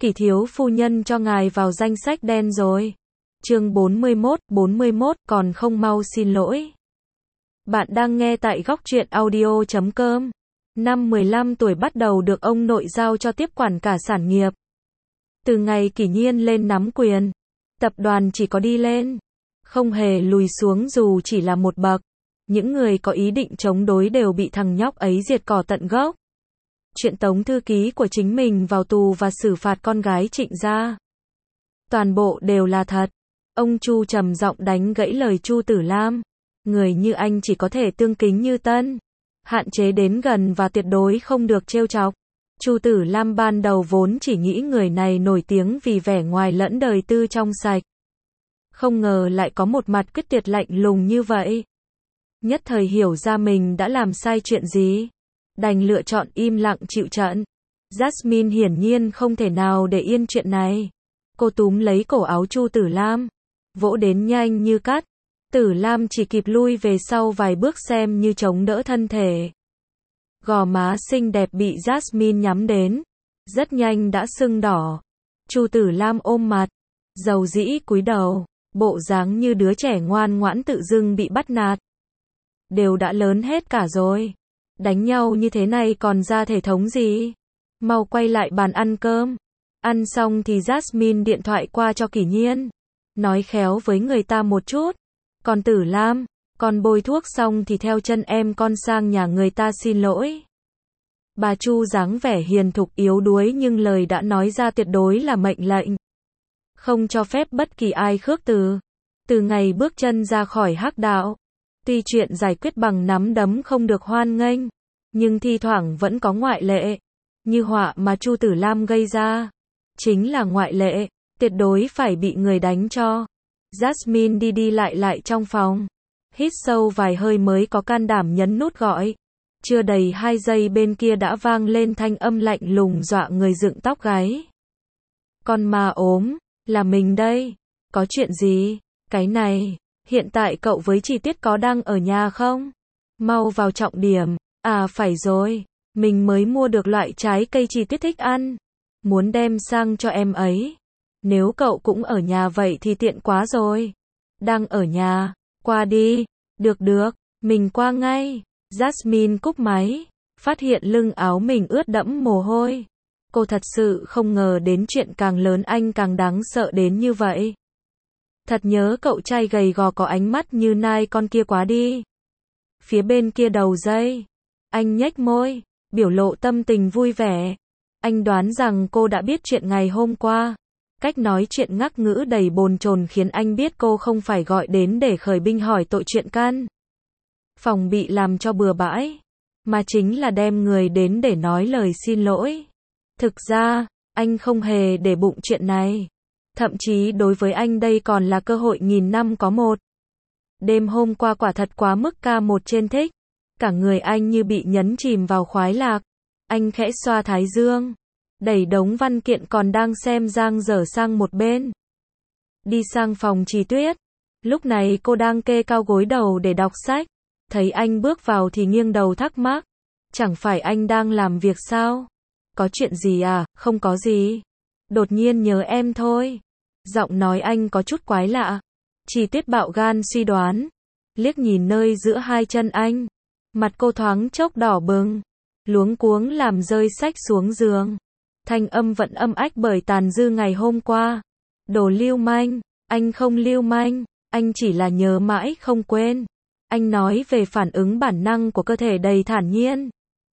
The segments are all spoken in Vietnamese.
Kỷ thiếu phu nhân cho ngài vào danh sách đen rồi. Chương 41, còn không mau xin lỗi. Bạn đang nghe tại góc truyện audio.com. Năm 15 tuổi bắt đầu được ông nội giao cho tiếp quản cả sản nghiệp. Từ ngày Kỷ Nhiên lên nắm quyền, tập đoàn chỉ có đi lên, không hề lùi xuống dù chỉ là một bậc. Những người có ý định chống đối đều bị thằng nhóc ấy diệt cỏ tận gốc. Chuyện tống thư ký của chính mình vào tù và xử phạt con gái Trịnh gia, toàn bộ đều là thật. Ông Chu trầm giọng đánh gãy lời Chu Tử Lam. Người như anh chỉ có thể tương kính như tân, hạn chế đến gần và tuyệt đối không được trêu chọc. Chu Tử Lam ban đầu vốn chỉ nghĩ người này nổi tiếng vì vẻ ngoài lẫn đời tư trong sạch. Không ngờ lại có một mặt quyết tuyệt lạnh lùng như vậy. Nhất thời hiểu ra mình đã làm sai chuyện gì, đành lựa chọn im lặng chịu trận. Jasmine hiển nhiên không thể nào để yên chuyện này. Cô túm lấy cổ áo Chu Tử Lam, vỗ đến nhanh như cắt. Tử Lam chỉ kịp lui về sau vài bước xem như chống đỡ thân thể. Gò má xinh đẹp bị Jasmine nhắm đến, rất nhanh đã sưng đỏ. Chu Tử Lam ôm mặt, dầu dĩ cúi đầu, bộ dáng như đứa trẻ ngoan ngoãn tự dưng bị bắt nạt. Đều đã lớn hết cả rồi, đánh nhau như thế này còn ra thể thống gì? Mau quay lại bàn ăn cơm. Ăn xong thì Jasmine điện thoại qua cho Kỷ Nhiên, nói khéo với người ta một chút. Còn Tử Lam, con bôi thuốc xong thì theo chân em con sang nhà người ta xin lỗi. Bà Chu dáng vẻ hiền thục yếu đuối nhưng lời đã nói ra tuyệt đối là mệnh lệnh. Không cho phép bất kỳ ai khước từ. Từ ngày bước chân ra khỏi hắc đạo, tuy chuyện giải quyết bằng nắm đấm không được hoan nghênh, nhưng thi thoảng vẫn có ngoại lệ. Như họa mà Chu Tử Lam gây ra, chính là ngoại lệ, tuyệt đối phải bị người đánh cho. Jasmine đi đi lại trong phòng, hít sâu vài hơi mới có can đảm nhấn nút gọi. Chưa đầy 2 giây bên kia đã vang lên thanh âm lạnh lùng dọa người dựng tóc gáy. Con ma ốm, là mình đây. Có chuyện gì? Cái này, hiện tại cậu với Chi Tiết có đang ở nhà không? Mau vào trọng điểm. À phải rồi, mình mới mua được loại trái cây Chi Tiết thích ăn, muốn đem sang cho em ấy. Nếu cậu cũng ở nhà vậy thì tiện quá rồi. Đang ở nhà, qua đi. Được, mình qua ngay. Jasmine cúp máy, phát hiện lưng áo mình ướt đẫm mồ hôi. Cô thật sự không ngờ đến chuyện càng lớn anh càng đáng sợ đến như vậy. Thật nhớ cậu trai gầy gò có ánh mắt như nai con kia quá đi. Phía bên kia đầu dây, anh nhếch môi, biểu lộ tâm tình vui vẻ. Anh đoán rằng cô đã biết chuyện ngày hôm qua. Cách nói chuyện ngắc ngữ đầy bồn chồn khiến anh biết cô không phải gọi đến để khởi binh hỏi tội chuyện căn phòng bị làm cho bừa bãi, mà chính là đem người đến để nói lời xin lỗi. Thực ra, anh không hề để bụng chuyện này. Thậm chí đối với anh đây còn là cơ hội nghìn năm có một. Đêm hôm qua quả thật quá mức ca một trên thích. Cả người anh như bị nhấn chìm vào khoái lạc. Anh khẽ xoa thái dương, đẩy đống văn kiện còn đang xem dang dở sang một bên. Đi sang phòng Trì Tuyết. Lúc này cô đang kê cao gối đầu để đọc sách. Thấy anh bước vào thì nghiêng đầu thắc mắc. Chẳng phải anh đang làm việc sao? Có chuyện gì à? Không có gì. Đột nhiên nhớ em thôi. Giọng nói anh có chút quái lạ. Trì Tuyết bạo gan suy đoán. Liếc nhìn nơi giữa hai chân anh. Mặt cô thoáng chốc đỏ bừng. Luống cuống làm rơi sách xuống giường. Thanh âm vẫn âm ách bởi tàn dư ngày hôm qua. Đồ lưu manh. Anh không lưu manh. Anh chỉ là nhớ mãi không quên. Anh nói về phản ứng bản năng của cơ thể đầy thản nhiên.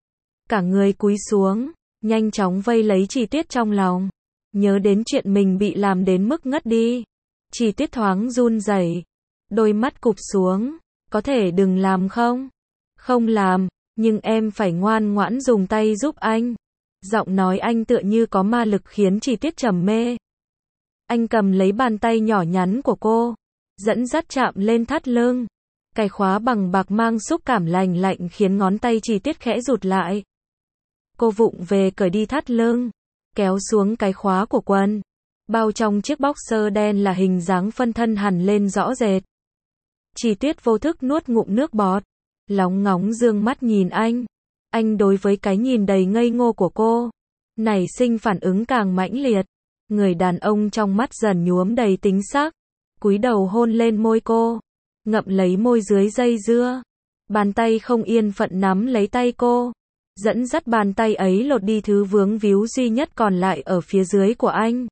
Cả người cúi xuống, nhanh chóng vây lấy Trì Tuyết trong lòng. Nhớ đến chuyện mình bị làm đến mức ngất đi. Trì Tuyết thoáng run rẩy, đôi mắt cụp xuống. Có thể đừng làm không? Không làm, nhưng em phải ngoan ngoãn dùng tay giúp anh. Giọng nói anh tựa như có ma lực khiến Trì Tuyết trầm mê. Anh cầm lấy bàn tay nhỏ nhắn của cô, dẫn dắt chạm lên thắt lưng. Cài khóa bằng bạc mang xúc cảm lành lạnh khiến ngón tay Trì Tuyết khẽ rụt lại. Cô vụng về cởi đi thắt lưng, kéo xuống cái khóa của quần. Bao trong chiếc boxer đen là hình dáng phân thân hằn lên rõ rệt. Trì Tuyết vô thức nuốt ngụm nước bọt, lóng ngóng dương mắt nhìn anh. Anh đối với cái nhìn đầy ngây ngô của cô, nảy sinh phản ứng càng mãnh liệt. Người đàn ông trong mắt dần nhuốm đầy tính sắc, cúi đầu hôn lên môi cô, ngậm lấy môi dưới dây dưa. Bàn tay không yên phận nắm lấy tay cô, dẫn dắt bàn tay ấy lột đi thứ vướng víu duy nhất còn lại ở phía dưới của anh.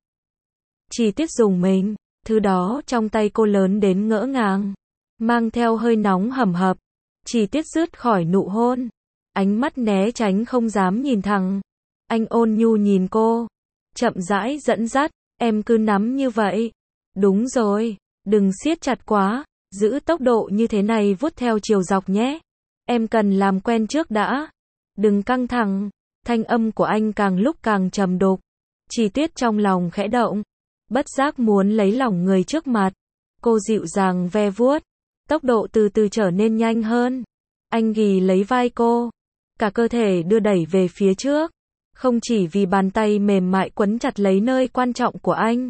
Chi Tiết dùng mình, thứ đó trong tay cô lớn đến ngỡ ngàng, mang theo hơi nóng hầm hập. Chi Tiết rứt khỏi nụ hôn, ánh mắt né tránh không dám nhìn thẳng. Anh ôn nhu nhìn cô, chậm rãi dẫn dắt, em cứ nắm như vậy. Đúng rồi, đừng siết chặt quá, giữ tốc độ như thế này vuốt theo chiều dọc nhé. Em cần làm quen trước đã. Đừng căng thẳng. Thanh âm của anh càng lúc càng trầm đục. Chi Tiết trong lòng khẽ động, bất giác muốn lấy lòng người trước mặt. Cô dịu dàng ve vuốt, tốc độ từ từ trở nên nhanh hơn. Anh ghì lấy vai cô, cả cơ thể đưa đẩy về phía trước, không chỉ vì bàn tay mềm mại quấn chặt lấy nơi quan trọng của anh,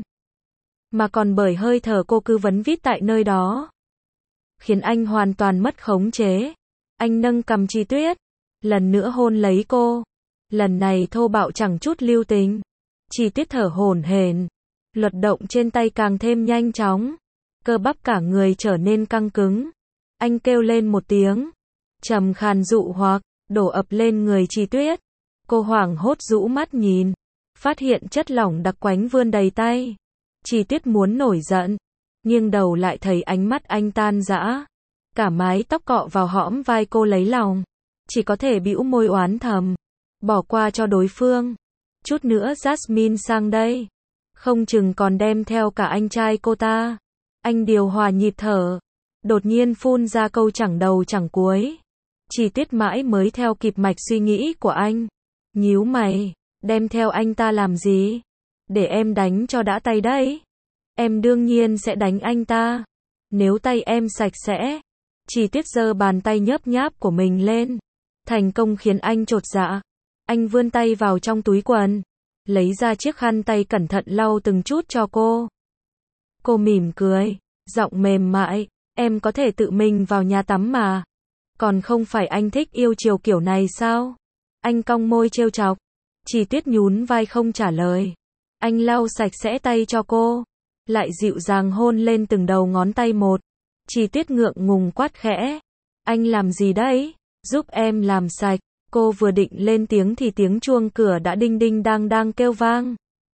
mà còn bởi hơi thở cô cứ vấn vít tại nơi đó, khiến anh hoàn toàn mất khống chế. Anh nâng cằm Chi Tuyết, lần nữa hôn lấy cô, lần này thô bạo chẳng chút lưu tình. Chi Tiết thở hổn hển, luật động trên tay càng thêm nhanh chóng, cơ bắp cả người trở nên căng cứng. Anh kêu lên một tiếng trầm khàn dụ hoặc, đổ ập lên người Chi Tuyết. Cô hoảng hốt rũ mắt nhìn, phát hiện chất lỏng đặc quánh vươn đầy tay. Chi Tiết muốn nổi giận, nghiêng đầu lại thấy ánh mắt anh tan rã. Cả mái tóc cọ vào hõm vai cô lấy lòng, chỉ có thể bĩu môi oán thầm, bỏ qua cho đối phương. Chút nữa Jasmine sang đây, không chừng còn đem theo cả anh trai cô ta. Anh điều hòa nhịp thở, đột nhiên phun ra câu chẳng đầu chẳng cuối. Chi Tiết mãi mới theo kịp mạch suy nghĩ của anh, nhíu mày, đem theo anh ta làm gì? Để em đánh cho đã tay đấy. Em đương nhiên sẽ đánh anh ta, nếu tay em sạch sẽ. Chi Tiết giơ bàn tay nhớp nháp của mình lên, thành công khiến anh chột dạ. Anh vươn tay vào trong túi quần, lấy ra chiếc khăn tay cẩn thận lau từng chút cho cô. Cô mỉm cười, giọng mềm mại, em có thể tự mình vào nhà tắm mà. Còn không phải anh thích yêu chiều kiểu này sao? Anh cong môi trêu chọc. Chi Tiết nhún vai không trả lời. Anh lau sạch sẽ tay cho cô, lại dịu dàng hôn lên từng đầu ngón tay một. Chi Tiết ngượng ngùng quát khẽ, anh làm gì đấy? Giúp em làm sạch. Cô vừa định lên tiếng thì tiếng chuông cửa đã đinh đinh đang đang kêu vang.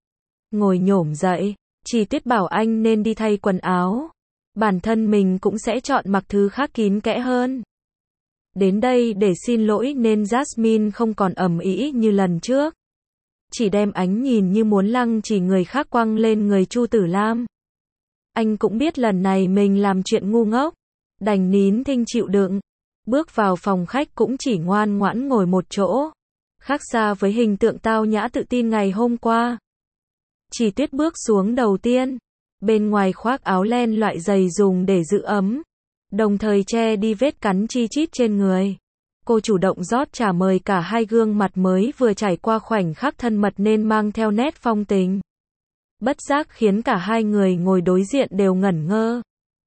Ngồi nhổm dậy, Chi Tiết bảo anh nên đi thay quần áo. Bản thân mình cũng sẽ chọn mặc thứ khác kín kẽ hơn. Đến đây để xin lỗi nên Jasmine không còn ầm ĩ như lần trước, chỉ đem ánh nhìn như muốn lăng chỉ người khác quăng lên người Chu Tử Lam. Anh cũng biết lần này mình làm chuyện ngu ngốc, đành nín thinh chịu đựng. Bước vào phòng khách cũng chỉ ngoan ngoãn ngồi một chỗ, khác xa với hình tượng tao nhã tự tin ngày hôm qua. Chi Tiết bước xuống đầu tiên, bên ngoài khoác áo len loại dày dùng để giữ ấm, đồng thời che đi vết cắn chi chít trên người. Cô chủ động rót trà mời cả hai, gương mặt mới vừa trải qua khoảnh khắc thân mật nên mang theo nét phong tình. Bất giác khiến cả hai người ngồi đối diện đều ngẩn ngơ.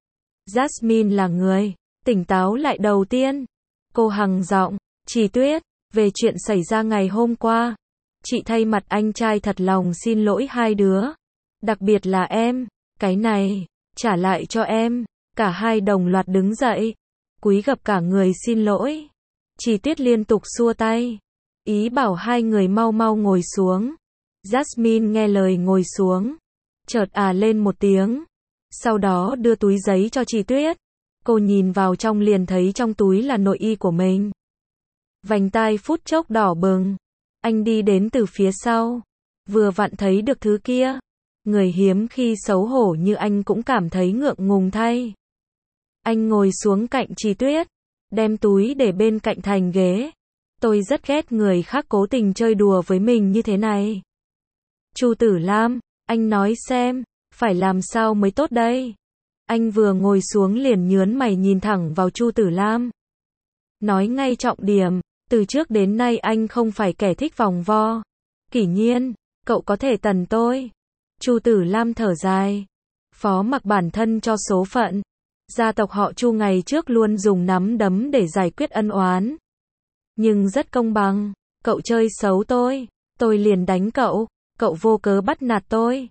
Jasmine là người tỉnh táo lại đầu tiên. Cô hằng giọng, Chi Tuyết, về chuyện xảy ra ngày hôm qua, chị thay mặt anh trai thật lòng xin lỗi hai đứa. Đặc biệt là em, cái này, trả lại cho em. Cả hai đồng loạt đứng dậy, cúi gập cả người xin lỗi. Chi Tiết liên tục xua tay, ý bảo hai người mau mau ngồi xuống. Jasmine nghe lời ngồi xuống, chợt lên một tiếng, sau đó đưa túi giấy cho Chi Tuyết. Cô nhìn vào trong liền thấy trong túi là nội y của mình. Vành tai phút chốc đỏ bừng. Anh đi đến từ phía sau, vừa vặn thấy được thứ kia. Người hiếm khi xấu hổ như anh cũng cảm thấy ngượng ngùng thay. Anh ngồi xuống cạnh Chi Tuyết, đem túi để bên cạnh thành ghế. Tôi rất ghét người khác cố tình chơi đùa với mình như thế này. Chu Tử Lam, anh nói xem, phải làm sao mới tốt đây? Anh vừa ngồi xuống liền nhướng mày nhìn thẳng vào Chu Tử Lam. Nói ngay trọng điểm, từ trước đến nay anh không phải kẻ thích vòng vo. Kỷ Nhiên, cậu có thể tần tôi. Chu Tử Lam thở dài, phó mặc bản thân cho số phận. Gia tộc họ Chu ngày trước luôn dùng nắm đấm để giải quyết ân oán. Nhưng rất công bằng, cậu chơi xấu tôi liền đánh cậu, cậu vô cớ bắt nạt tôi,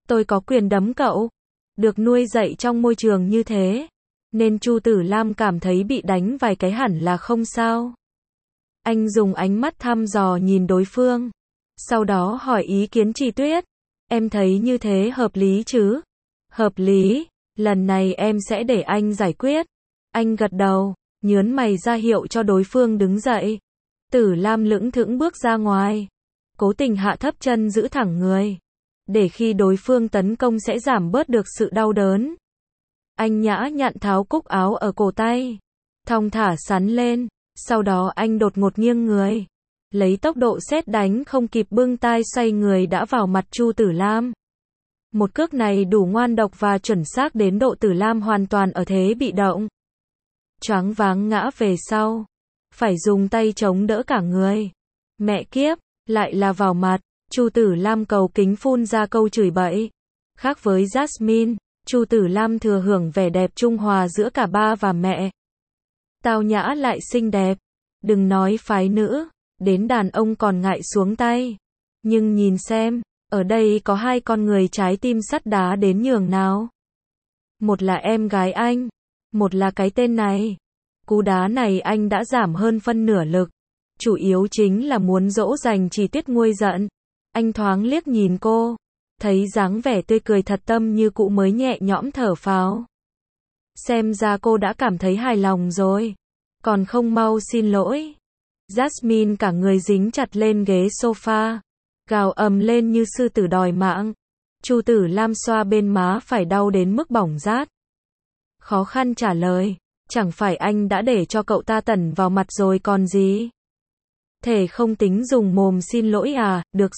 Tôi có quyền đấm cậu. Được nuôi dạy trong môi trường như thế, nên Chu Tử Lam cảm thấy bị đánh vài cái hẳn là không sao. Anh dùng ánh mắt thăm dò nhìn đối phương. Sau đó hỏi ý kiến Chi Tuyết. Em thấy như thế hợp lý chứ? Hợp lý, lần này em sẽ để anh giải quyết. Anh gật đầu, nhớn mày ra hiệu cho đối phương đứng dậy. Tử Lam lững thững bước ra ngoài. Cố tình hạ thấp chân giữ thẳng người, để khi đối phương tấn công sẽ giảm bớt được sự đau đớn. Anh nhã nhặn tháo cúc áo ở cổ tay, thong thả sắn lên, sau đó anh đột ngột nghiêng người, lấy tốc độ sét đánh không kịp bưng tai xoay người đã vào mặt Chu Tử Lam. Một cước này đủ ngoan độc và chuẩn xác đến độ Tử Lam hoàn toàn ở thế bị động. Choáng váng ngã về sau, phải dùng tay chống đỡ cả người. Mẹ kiếp, lại là vào mặt. Chu Tử Lam cầu kính phun ra câu chửi bậy. Khác với Jasmine, Chu Tử Lam thừa hưởng vẻ đẹp trung hòa giữa cả ba và mẹ. Tao nhã lại xinh đẹp. Đừng nói phái nữ, đến đàn ông còn ngại xuống tay. Nhưng nhìn xem, ở đây có hai con người trái tim sắt đá đến nhường nào. Một là em gái anh, một là cái tên này. Cú đá này anh đã giảm hơn phân nửa lực. Chủ yếu chính là muốn dỗ dành Chi Tuyết nguôi giận. Anh thoáng liếc nhìn cô, thấy dáng vẻ tươi cười thật tâm như cũ mới nhẹ nhõm thở phào. Xem ra cô đã cảm thấy hài lòng rồi, còn không mau xin lỗi. Jasmine cả người dính chặt lên ghế sofa, gào ầm lên như sư tử đòi mạng. Chu Tử Lam xoa bên má phải đau đến mức bỏng rát. Khó khăn trả lời, chẳng phải anh đã để cho cậu ta tẩn vào mặt rồi còn gì. Thể không tính dùng mồm xin lỗi à?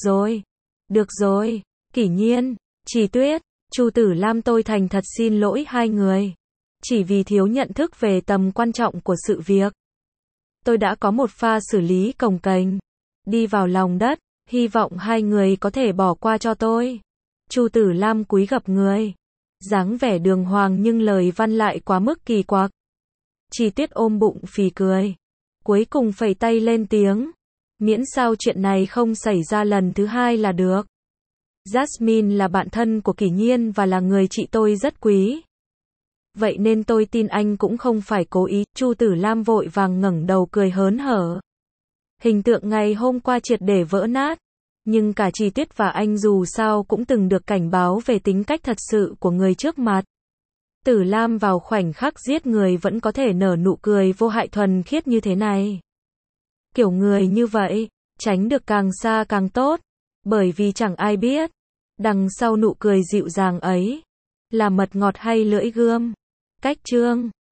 Được rồi, Kỷ Nhiên, Chi Tuyết, Chu Tử Lam, tôi thành thật xin lỗi hai người. Chỉ vì thiếu nhận thức về tầm quan trọng của sự việc. Tôi đã có một pha xử lý cồng kềnh, đi vào lòng đất, hy vọng hai người có thể bỏ qua cho tôi. Chu Tử Lam cúi gập người, dáng vẻ đường hoàng nhưng lời văn lại quá mức kỳ quặc. Chi Tuyết ôm bụng phì cười, cuối cùng phẩy tay lên tiếng. Miễn sao chuyện này không xảy ra lần thứ hai là được. Jasmine là bạn thân của Kỷ Nhiên và là người chị tôi rất quý. Vậy nên tôi tin anh cũng không phải cố ý. Chu Tử Lam vội vàng ngẩng đầu cười hớn hở. Hình tượng ngày hôm qua triệt để vỡ nát. Nhưng cả Chi Tuyết và anh dù sao cũng từng được cảnh báo về tính cách thật sự của người trước mặt. Tử Lam vào khoảnh khắc giết người vẫn có thể nở nụ cười vô hại thuần khiết như thế này. Kiểu người như vậy, tránh được càng xa càng tốt. Bởi vì chẳng ai biết, đằng sau nụ cười dịu dàng ấy, là mật ngọt hay lưỡi gươm. Cách chương